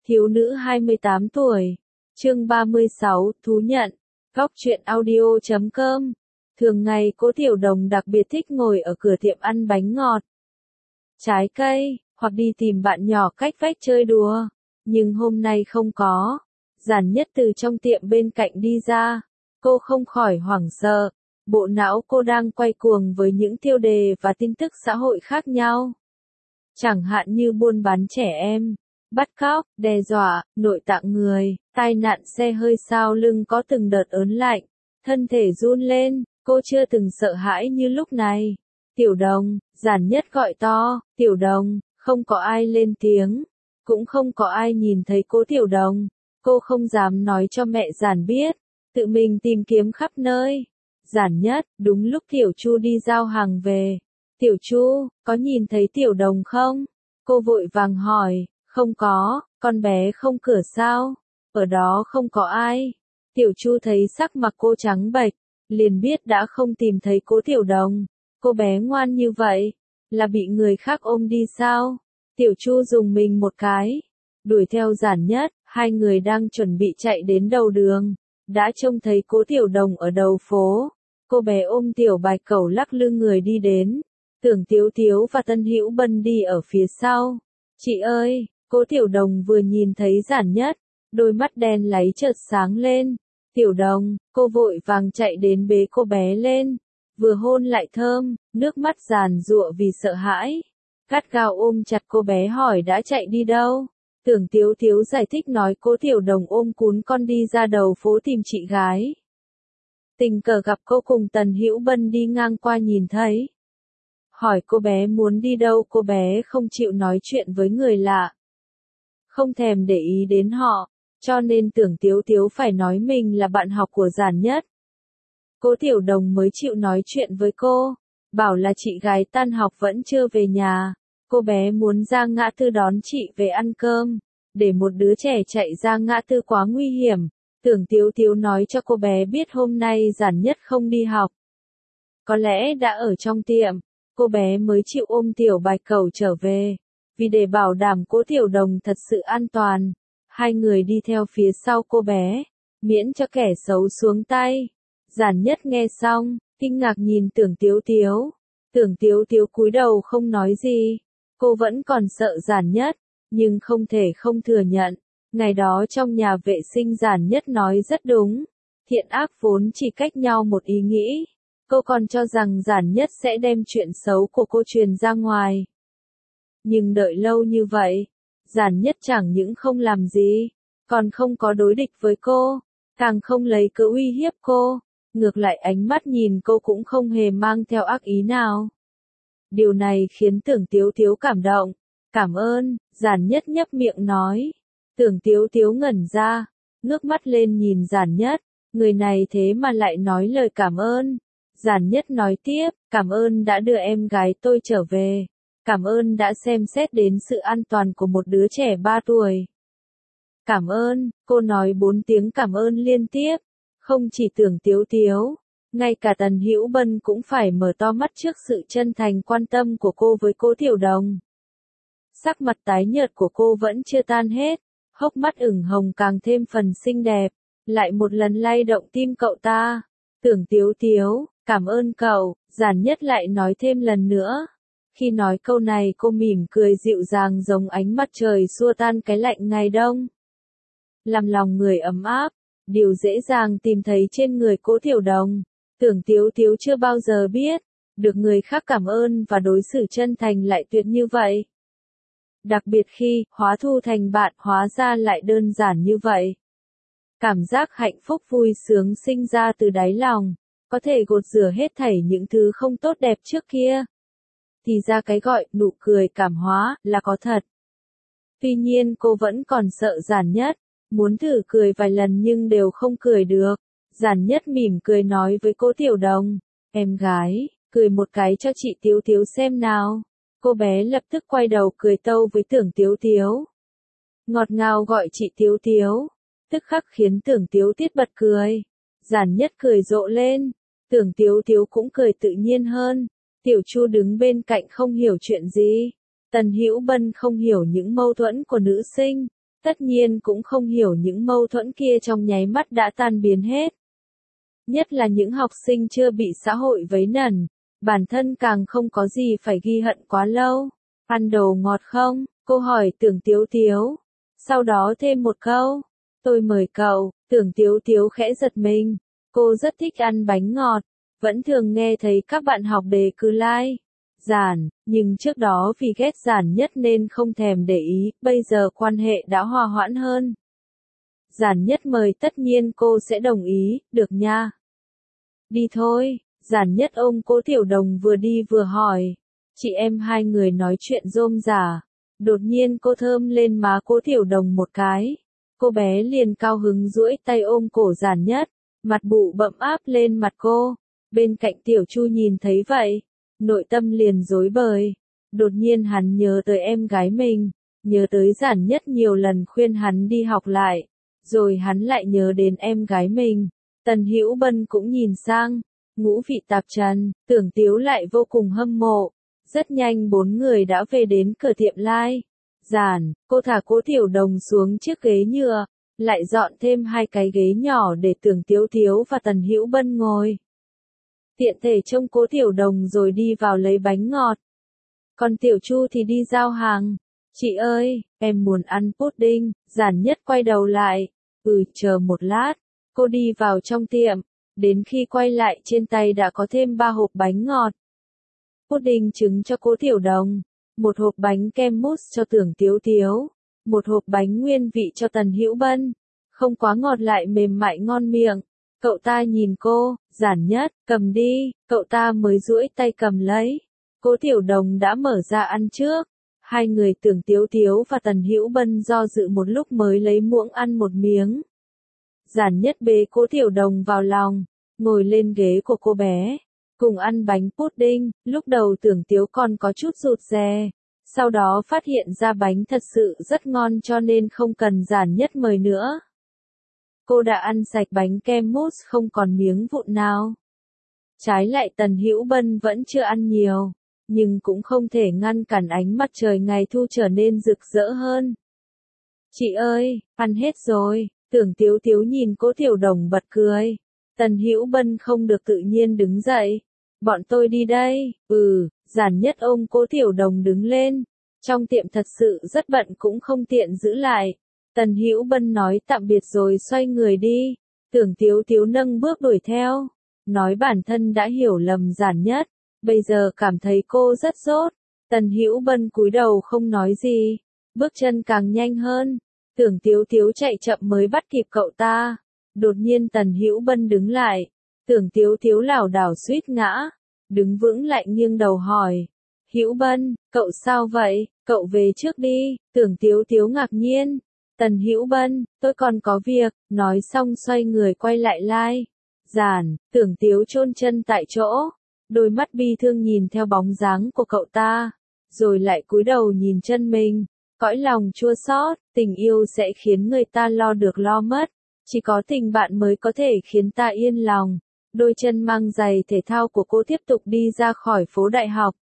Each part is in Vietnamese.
Thiếu nữ 28 tuổi. Chương 36, thú nhận. Góc truyện audio.com. Thường ngày Cố Tiểu Đồng đặc biệt thích ngồi ở cửa tiệm ăn bánh ngọt, trái cây, hoặc đi tìm bạn nhỏ cách vách chơi đùa. Nhưng hôm nay không có. Giản Nhất từ trong tiệm bên cạnh đi ra. Cô không khỏi hoảng sợ. Bộ não cô đang quay cuồng với những tiêu đề và tin tức xã hội khác nhau. Chẳng hạn như buôn bán trẻ em, bắt cóc, đe dọa, nội tạng người, tai nạn xe hơi. Sau lưng có từng đợt ớn lạnh, thân thể run lên. Cô chưa từng sợ hãi như lúc này. Tiểu Đồng, Giản Nhất gọi to. Tiểu Đồng, không có ai lên tiếng, cũng không có ai nhìn thấy Cố Tiểu Đồng. Cô không dám nói cho mẹ Giản biết, tự mình tìm kiếm khắp nơi. Giản Nhất, đúng lúc Tiểu Chu đi giao hàng về. Tiểu Chu, có nhìn thấy Tiểu Đồng không? Cô vội vàng hỏi. Không có, con bé không cửa sao? Ở đó không có ai. Tiểu Chu thấy sắc mặt cô trắng bệch, liền biết đã không tìm thấy Cố Tiểu Đồng. Cô bé ngoan như vậy, là bị người khác ôm đi sao? Tiểu Chu dùng mình một cái, đuổi theo Giản Nhất. Hai người đang chuẩn bị chạy đến đầu đường, đã trông thấy Cố Tiểu Đồng ở đầu phố. Cô bé ôm Tiểu Bạch Cẩu lắc lư người đi đến. Tưởng Tiếu Tiếu và Tân Hữu Bân đi ở phía sau. Chị ơi! Cố Tiểu Đồng vừa nhìn thấy Giản Nhất, đôi mắt đen láy chợt sáng lên. Tiểu Đồng, cô vội vàng chạy đến bế cô bé lên, vừa hôn lại thơm, nước mắt giàn giụa vì sợ hãi. Gắt gao ôm chặt cô bé hỏi đã chạy đi đâu. Tưởng Tiếu Tiếu giải thích nói Cố Tiểu Đồng ôm cún con đi ra đầu phố tìm chị gái. Tình cờ gặp cô cùng Tần Hữu Bân đi ngang qua nhìn thấy. Hỏi cô bé muốn đi đâu, cô bé không chịu nói chuyện với người lạ, không thèm để ý đến họ, cho nên Tưởng Tiếu Tiếu phải nói mình là bạn học của Giản Nhất. Cố Tiểu Đồng mới chịu nói chuyện với cô, bảo là chị gái tan học vẫn chưa về nhà. Cô bé muốn ra ngã tư đón chị về ăn cơm, để một đứa trẻ chạy ra ngã tư quá nguy hiểm. Tưởng Tiếu Tiếu nói cho cô bé biết hôm nay Giản Nhất không đi học, có lẽ đã ở trong tiệm. Cô bé mới chịu ôm Tiểu Bạch Cẩu trở về, vì để bảo đảm Cố Tiểu Đồng thật sự an toàn. Hai người đi theo phía sau cô bé, miễn cho kẻ xấu xuống tay. Giản Nhất nghe xong, kinh ngạc nhìn Tưởng Tiếu Tiếu. Tưởng Tiếu Tiếu cúi đầu không nói gì. Cô vẫn còn sợ Giản Nhất, nhưng không thể không thừa nhận. Ngày đó trong nhà vệ sinh Giản Nhất nói rất đúng. Thiện ác vốn chỉ cách nhau một ý nghĩ. Cô còn cho rằng Giản Nhất sẽ đem chuyện xấu của cô truyền ra ngoài. Nhưng đợi lâu như vậy, Giản Nhất chẳng những không làm gì, còn không có đối địch với cô, càng không lấy cớ uy hiếp cô. Ngược lại ánh mắt nhìn cô cũng không hề mang theo ác ý nào. Điều này khiến Tưởng Tiếu Tiếu cảm động. Cảm ơn, Giản Nhất nhấp miệng nói. Tưởng Tiếu Tiếu ngẩn ra, ngước mắt lên nhìn Giản Nhất. Người này thế mà lại nói lời cảm ơn. Giản Nhất nói tiếp, cảm ơn đã đưa em gái tôi trở về. Cảm ơn đã xem xét đến sự an toàn của một đứa trẻ 3 tuổi. Cảm ơn, cô nói 4 tiếng cảm ơn liên tiếp. Không chỉ Tưởng Tiếu Tiếu, ngay cả Tần Hữu Bân cũng phải mở to mắt trước sự chân thành quan tâm của cô với Cố Tiểu Đồng. Sắc mặt tái nhợt của cô vẫn chưa tan hết, hốc mắt ửng hồng càng thêm phần xinh đẹp, lại một lần lay động tim cậu ta. Tưởng Tiếu Tiếu, cảm ơn cậu. Giản Nhất lại nói thêm lần nữa. Khi nói câu này cô mỉm cười dịu dàng giống ánh mặt trời xua tan cái lạnh ngày đông. Làm lòng người ấm áp, điều dễ dàng tìm thấy trên người Cố Tiểu Đồng. Tưởng Tiếu Tiếu chưa bao giờ biết, được người khác cảm ơn và đối xử chân thành lại tuyệt như vậy. Đặc biệt khi, hóa thù thành bạn, hóa ra lại đơn giản như vậy. Cảm giác hạnh phúc vui sướng sinh ra từ đáy lòng, có thể gột rửa hết thảy những thứ không tốt đẹp trước kia. Thì ra cái gọi nụ cười cảm hóa là có thật. Tuy nhiên cô vẫn còn sợ Giản Nhất, muốn thử cười vài lần nhưng đều không cười được. Giản Nhất mỉm cười nói với Cố Tiểu Đồng, em gái, cười một cái cho chị Tiếu Tiếu xem nào. Cô bé lập tức quay đầu cười tâu với Tưởng Tiếu Tiếu. Ngọt ngào gọi chị Tiếu Tiếu, tức khắc khiến Tưởng Tiếu Tiết bật cười. Giản Nhất cười rộ lên, Tưởng Tiếu Tiếu cũng cười tự nhiên hơn. Tiểu Chu đứng bên cạnh không hiểu chuyện gì. Tần Hữu Bân không hiểu những mâu thuẫn của nữ sinh. Tất nhiên cũng không hiểu những mâu thuẫn kia trong nháy mắt đã tan biến hết. Nhất là những học sinh chưa bị xã hội vấy nần, bản thân càng không có gì phải ghi hận quá lâu. Ăn đồ ngọt không? Cô hỏi Tưởng Tiếu Tiếu. Sau đó thêm một câu. Tôi mời cậu. Tưởng Tiếu Tiếu khẽ giật mình. Cô rất thích ăn bánh ngọt. Vẫn thường nghe thấy các bạn học đề cử like Giản, nhưng trước đó vì ghét Giản Nhất nên không thèm để ý, bây giờ quan hệ đã hòa hoãn hơn. Giản Nhất mời tất nhiên cô sẽ đồng ý, được nha. Đi thôi, Giản Nhất ôm Cố Tiểu Đồng vừa đi vừa hỏi. Chị em hai người nói chuyện rôm rả. Đột nhiên cô thơm lên má Cố Tiểu Đồng một cái. Cô bé liền cao hứng duỗi tay ôm cổ Giản Nhất, mặt bụ bậm áp lên mặt cô. Bên cạnh Tiểu Chu nhìn thấy vậy, nội tâm liền rối bời. Đột nhiên hắn nhớ tới em gái mình, nhớ tới Giản Nhất nhiều lần khuyên hắn đi học lại, rồi hắn lại nhớ đến em gái mình. Tần Hữu Bân cũng nhìn sang, ngũ vị tạp trần, Tưởng Tiếu lại vô cùng hâm mộ. Rất nhanh 4 người đã về đến cửa tiệm lai Giản, cô thả Cố Tiểu Đồng xuống chiếc ghế nhựa, lại dọn thêm 2 cái ghế nhỏ để Tưởng Tiếu Tiếu và Tần Hữu Bân ngồi. Tiện thể trông Cố Tiểu Đồng rồi đi vào lấy bánh ngọt. Còn Tiểu Chu thì đi giao hàng. Chị ơi, em muốn ăn pudding. Giản Nhất quay đầu lại. Chờ một lát. Cô đi vào trong tiệm. Đến khi quay lại trên tay đã có thêm 3 hộp bánh ngọt. Pudding trứng cho Cố Tiểu Đồng. 1 hộp bánh kem mousse cho Tưởng Tiếu Tiếu. 1 hộp bánh nguyên vị cho Tần Hữu Bân. Không quá ngọt lại mềm mại ngon miệng. Cậu ta nhìn cô, Giản Nhất, cầm đi, cậu ta mới duỗi tay cầm lấy. Cố Tiểu Đồng đã mở ra ăn trước. Hai người Tưởng Tiếu Tiếu và Tần Hữu Bân do dự một lúc mới lấy muỗng ăn một miếng. Giản Nhất bế Cố Tiểu Đồng vào lòng, ngồi lên ghế của cô bé, cùng ăn bánh pudding. Lúc đầu Tưởng Tiếu còn có chút rụt rè, sau đó phát hiện ra bánh thật sự rất ngon cho nên không cần Giản Nhất mời nữa. Cô đã ăn sạch bánh kem mousse không còn miếng vụn nào. Trái lại Tần Hữu Bân vẫn chưa ăn nhiều, nhưng cũng không thể ngăn cản ánh mặt trời ngày thu trở nên rực rỡ hơn. Chị ơi, ăn hết rồi. Tưởng Tiếu Tiếu nhìn Cố Tiểu Đồng bật cười. Tần Hữu Bân không được tự nhiên đứng dậy. Bọn tôi đi đây. Giản Nhất ôm Cố Tiểu Đồng đứng lên. Trong tiệm thật sự rất bận cũng không tiện giữ lại. Tần Hữu Bân nói tạm biệt rồi xoay người đi. Tưởng Tiếu Tiếu nâng bước đuổi theo. Nói bản thân đã hiểu lầm Giản Nhất. Bây giờ cảm thấy cô rất dốt. Tần Hữu Bân cúi đầu không nói gì. Bước chân càng nhanh hơn. Tưởng Tiếu Tiếu chạy chậm mới bắt kịp cậu ta. Đột nhiên Tần Hữu Bân đứng lại. Tưởng Tiếu Tiếu lảo đảo suýt ngã. Đứng vững lại nghiêng đầu hỏi. Hữu Bân, cậu sao vậy? Cậu về trước đi. Tưởng Tiếu Tiếu ngạc nhiên. Tần Hữu Bân, tôi còn có việc. Nói xong xoay người quay lại lai Giản. Tưởng Tiếu chôn chân tại chỗ. Đôi mắt bi thương nhìn theo bóng dáng của cậu ta. Rồi lại cúi đầu nhìn chân mình. Cõi lòng chua xót, tình yêu sẽ khiến người ta lo được lo mất. Chỉ có tình bạn mới có thể khiến ta yên lòng. Đôi chân mang giày thể thao của cô tiếp tục đi ra khỏi phố đại học.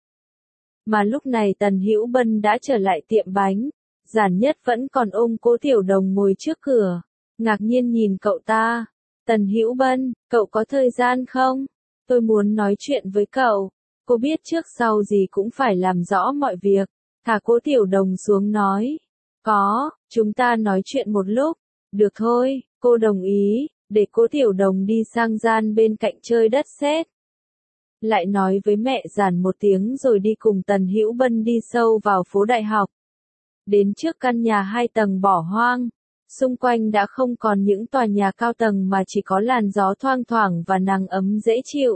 Mà lúc này Tần Hữu Bân đã trở lại tiệm bánh. Giản Nhất vẫn còn ôm Cố Tiểu Đồng ngồi trước cửa. Ngạc nhiên nhìn cậu ta. Tần Hữu Bân, cậu có thời gian không? Tôi muốn nói chuyện với cậu. Cô biết trước sau gì cũng phải làm rõ mọi việc. Thả Cố Tiểu Đồng xuống nói. Có, chúng ta nói chuyện một lúc. Được thôi, cô đồng ý, để Cố Tiểu Đồng đi sang gian bên cạnh chơi đất sét. Lại nói với mẹ Giản một tiếng rồi đi cùng Tần Hữu Bân đi sâu vào phố đại học. Đến trước căn nhà 2 tầng bỏ hoang. Xung quanh đã không còn những tòa nhà cao tầng mà chỉ có làn gió thoang thoảng và nắng ấm dễ chịu.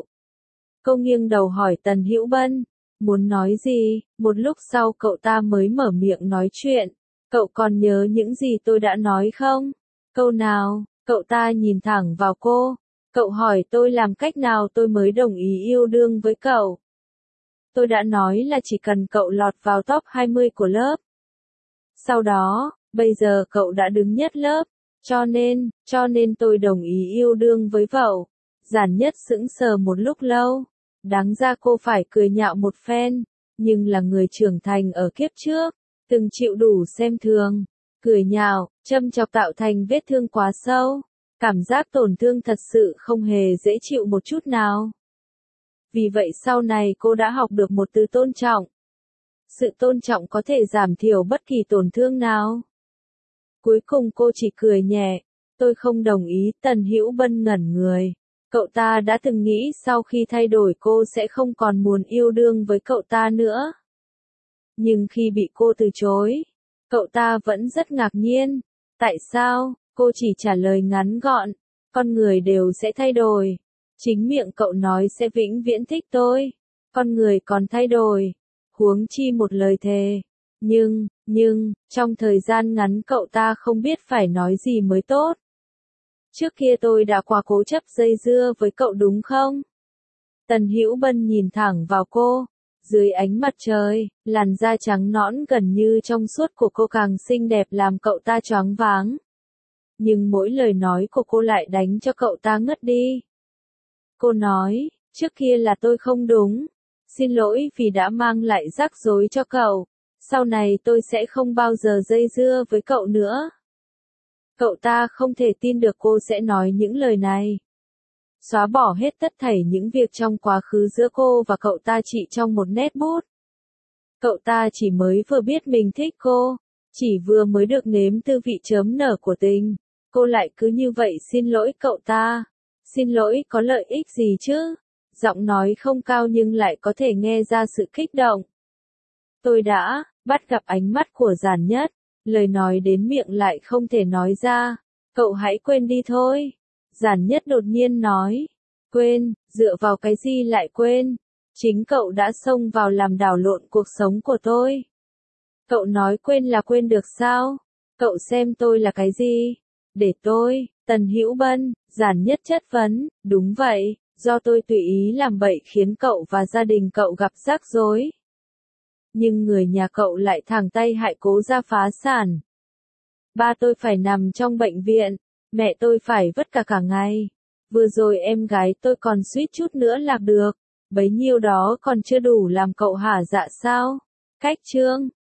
Cô nghiêng đầu hỏi Tần Hữu Bân. Muốn nói gì? Một lúc sau cậu ta mới mở miệng nói chuyện. Cậu còn nhớ những gì tôi đã nói không? Câu nào? Cậu ta nhìn thẳng vào cô. Cậu hỏi tôi làm cách nào tôi mới đồng ý yêu đương với cậu. Tôi đã nói là chỉ cần cậu lọt vào top 20 của lớp. Sau đó, bây giờ cậu đã đứng nhất lớp. Cho nên tôi đồng ý yêu đương với cậu. Giản Nhất sững sờ một lúc lâu. Đáng ra cô phải cười nhạo một phen. Nhưng là người trưởng thành ở kiếp trước. Từng chịu đủ xem thường. cười nhạo, châm chọc tạo thành vết thương quá sâu. Cảm giác tổn thương thật sự không hề dễ chịu một chút nào. Vì vậy sau này cô đã học được một từ tôn trọng. Sự tôn trọng có thể giảm thiểu bất kỳ tổn thương nào. Cuối cùng cô chỉ cười nhẹ. Tôi không đồng ý, Tần Hữu Bân ngẩn người. Cậu ta đã từng nghĩ sau khi thay đổi cô sẽ không còn muốn yêu đương với cậu ta nữa. Nhưng khi bị cô từ chối, cậu ta vẫn rất ngạc nhiên. Tại sao? Cô chỉ trả lời ngắn gọn. Con người đều sẽ thay đổi. Chính miệng cậu nói sẽ vĩnh viễn thích tôi. Con người còn thay đổi. Huống chi một lời thề. Nhưng, trong thời gian ngắn cậu ta không biết phải nói gì mới tốt. Trước kia tôi đã quá cố chấp dây dưa với cậu đúng không? Tần Hữu Bân nhìn thẳng vào cô. Dưới ánh mặt trời, làn da trắng nõn gần như trong suốt của cô càng xinh đẹp làm cậu ta choáng váng. Nhưng mỗi lời nói của cô lại đánh cho cậu ta ngất đi. Cô nói, trước kia là tôi không đúng. Xin lỗi vì đã mang lại rắc rối cho cậu. Sau này tôi sẽ không bao giờ dây dưa với cậu nữa. Cậu ta không thể tin được cô sẽ nói những lời này. Xóa bỏ hết tất thảy những việc trong quá khứ giữa cô và cậu ta chỉ trong một nét bút. Cậu ta chỉ mới vừa biết mình thích cô, chỉ vừa mới được nếm tư vị chớm nở của tình. Cô lại cứ như vậy xin lỗi cậu ta. Xin lỗi có lợi ích gì chứ? Giọng nói không cao nhưng lại có thể nghe ra sự kích động. Tôi đã bắt gặp ánh mắt của Giản Nhất, lời nói đến miệng lại không thể nói ra. Cậu hãy quên đi thôi. Giản Nhất đột nhiên nói. Quên, dựa vào cái gì lại quên? Chính cậu đã xông vào làm đảo lộn cuộc sống của tôi. Cậu nói quên là quên được sao? Cậu xem tôi là cái gì? Để tôi, Tần Hữu Bân, Giản Nhất chất vấn, đúng vậy, do tôi tùy ý làm bậy khiến cậu và gia đình cậu gặp rắc rối. Nhưng người nhà cậu lại thẳng tay hại Cố gia phá sản. Ba tôi phải nằm trong bệnh viện, mẹ tôi phải vất cả ngày. Vừa rồi em gái tôi còn suýt chút nữa lạc được, bấy nhiêu đó còn chưa đủ làm cậu hả dạ sao? Cách chương